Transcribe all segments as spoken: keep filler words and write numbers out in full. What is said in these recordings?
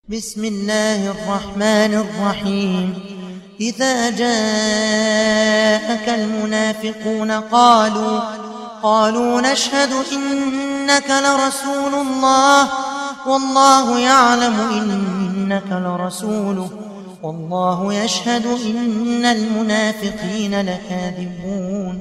بسم الله الرحمن الرحيم. إذا جاءك المنافقون قالوا قالوا نشهد إنك لرسول الله والله يعلم إنك لرسوله والله يشهد إن المنافقين لكاذبون.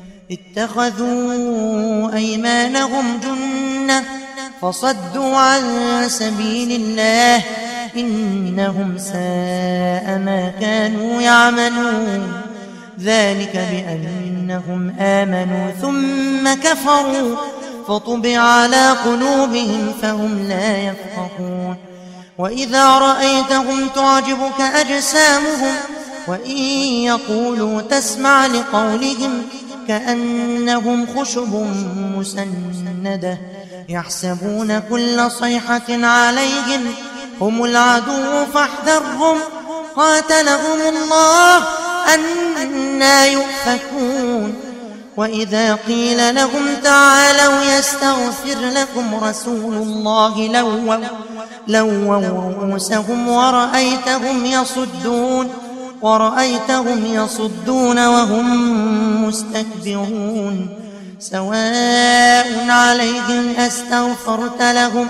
اتخذوا أيمانهم جنة فصدوا عن سبيل الله إنهم ساء ما كانوا يعملون. ذلك بأنهم آمنوا ثم كفروا فطبع على قلوبهم فهم لا يفقهون. وإذا رأيتهم تعجبك أجسامهم وإن يقولوا تسمع لقولهم كأنهم خشب مسندة يحسبون كل صيحة عليهم هم العدو فاحذرهم قاتلهم الله أنى يؤفكون. وإذا قيل لهم تعالوا يستغفر لكم رسول الله لووا لووا رؤوسهم ورأيتهم يصدون ورأيتهم يصدون وهم مستكبرون. سواء عليهم أستغفرت لهم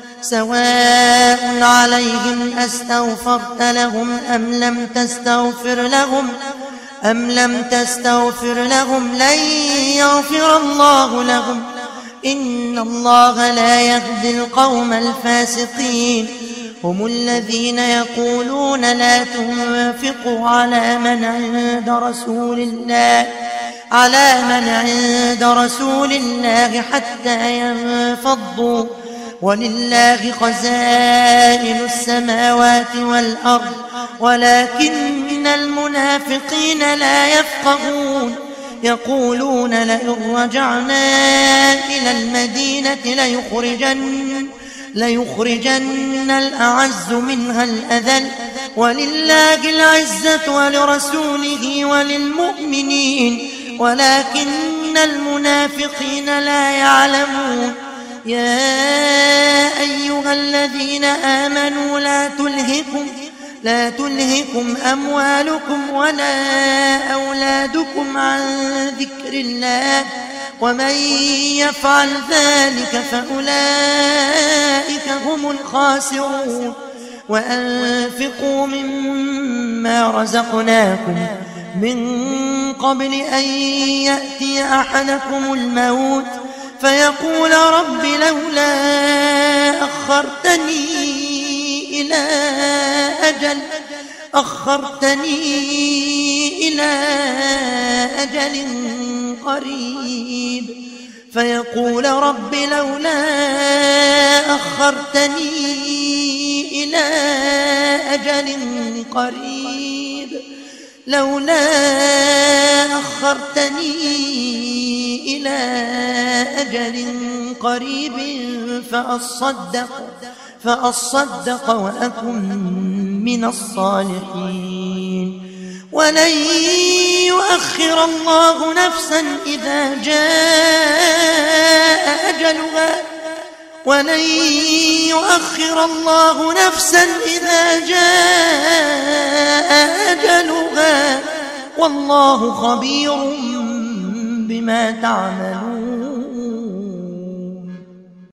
سواء عليهم أستغفرت لهم أم لم تستغفر لهم أم لم تستغفر لهم لن يغفر الله لهم إن الله لا يهدي القوم الفاسقين. هم الذين يقولون لا تنفقوا على من عند رسول الله على من عند رسول الله حتى ينفضوا ولله خزائن السماوات والأرض ولكن المنافقين لا يفقهون. يقولون لئن رجعنا إلى المدينة ليخرجن ليخرجن الأعز منها الأذل ولله العزة ولرسوله وللمؤمنين ولكن المنافقين لا يعلمون. يا أيها الذين آمنوا لا تلهكم لا تلهكم أموالكم ولا أولادكم عن ذكر الله ومن يفعل ذلك فأولئك هم الخاسرون. وأنفقوا مما رزقناكم من قبل أن يأتي أحدكم الموت فيقول رب لولا أخرتني إلى أجل أخرتني إلى أجل قريب فيقول رب لولا أخرتني إلى أجل قريب لولا أخرتني إلى أجل قريب فأصدق فأصدق وأكن من الصالحين. ولن يؤخر الله نفسا إذا جاء أجلها ولن يؤخر الله نفسا إذا جاء أجلها والله خبير بما تعملون.